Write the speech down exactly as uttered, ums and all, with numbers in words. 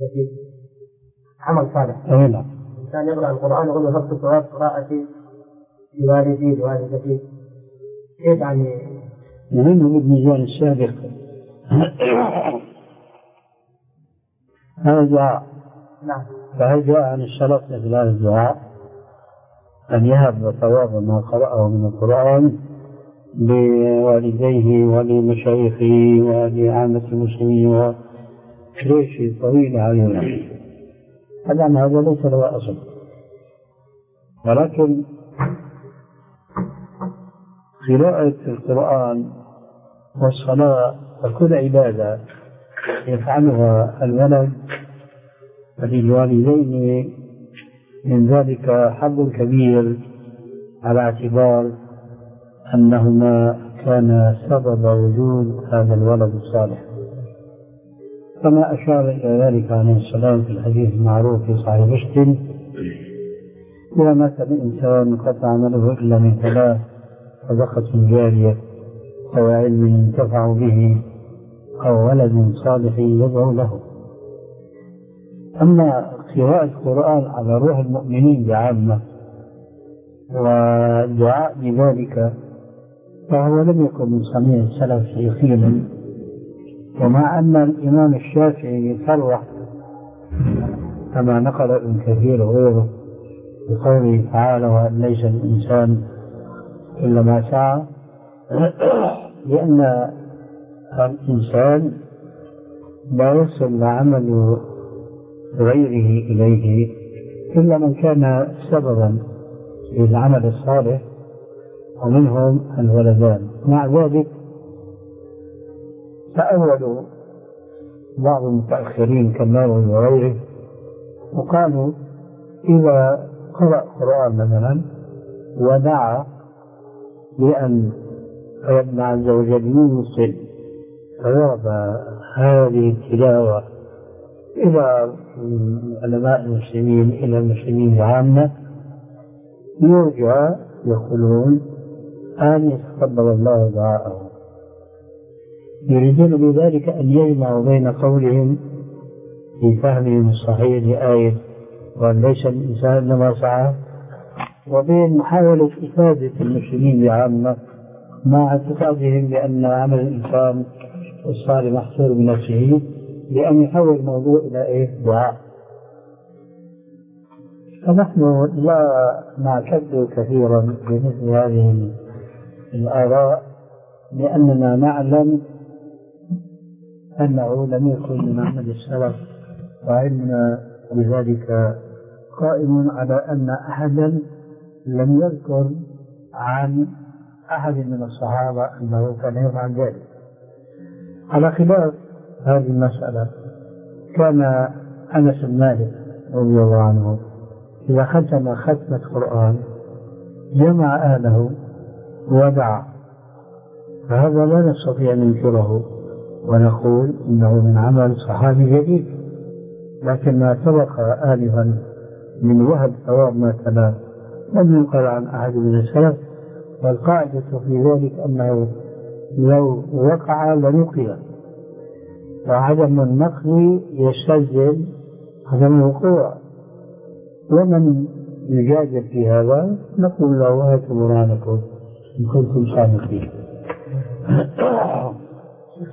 في عمل صالح. أي نعم. كان يقرأ القرآن يقول له نفس ثواب قراءتي لوالدي لوالدتي. كيف يعني؟ لأنه بالميزان السابق هذا دعاء. نعم. فهل جاء عن السلف مثل هذا الدعاء أن يهب ثواب ما قرأه من القرآن لوالديه ولمشايخه ولعامة المسلمين وليش طويل علينا؟ الآن هذا ليس له أصل، ولكن قراءة القرآن والصلاة وكل عبادة يفعلها الولد فللوالدين من ذلك حظ كبير على اعتبار أنهما كان سبب وجود هذا الولد الصالح، كما أشار إلى ذلك عليه السلام في الحديث المعروف في صحيح مسلم: إذا مات الإنسان قطع عمله إلا من ثلاث: صدقة جارية أو علم ينتفع به أو ولد صالح يدعو له. أما قراءة القرآن على روح المؤمنين بعامة والدعاء بذلك فهو لم يكن من صنيع السلف يقينا، ومع أن الإمام الشافعي صرح كما نقل ابن كثير وغيره بقوله تعالى: وأن ليس الإنسان إلا ما سعى، لأن الإنسان لا يصل عمل غيره إليه إلا من كان سببا للعمل الصالح، ومنهم الولدان. مع ذلك تأولوا بعض المتأخرين كالنووي وغيره وقالوا إذا قرأ القرآن مثلا ودعا بأن ربنا عز وجل يوصل ثواب هذه التلاوة إلى علماء المسلمين إلى المسلمين عامة، يرجى يقولون أن يتقبل الله دعاءه. يريدون بذلك أن يجمعوا بين قولهم في فهمهم الصحيح لآية وأن ليس الإنسان إلا ما سعى، وبين محاولة إفادة المسلمين بعامة مع اعتقادهم بأن عمل الإنسان الصالح محصور بنفسه، لأن يحول الموضوع إلى إيه؟ دعاء. فنحن لا نعتد كثيرا بمثل هذه الآراء، لأننا نعلم أنه لم يكن من عمل السلف، وعلمنا بذلك قائم على أن أحدا لم يذكر عن أحد من الصحابة أنه كان يفعل ذلك. على خلاف هذه المسألة، كان أنس بن مالك رضي الله عنه إذا ختم ختمة قرآن جمع أهله ودعا، فهذا لا نستطيع أن ننكره ونقول إنه من عمل صحابي جديد، لكن ما سبق آنفا من وهب ثواب ما تلا لم ينقل عن أحد من السلف، والقاعدة في ذلك أنه لو وقع لنقل، وعدم النقل يستلزم عدم الوقوع. ومن يجادل في هذا نقول له: هاتوا برهانكم إن كنتم صادقين.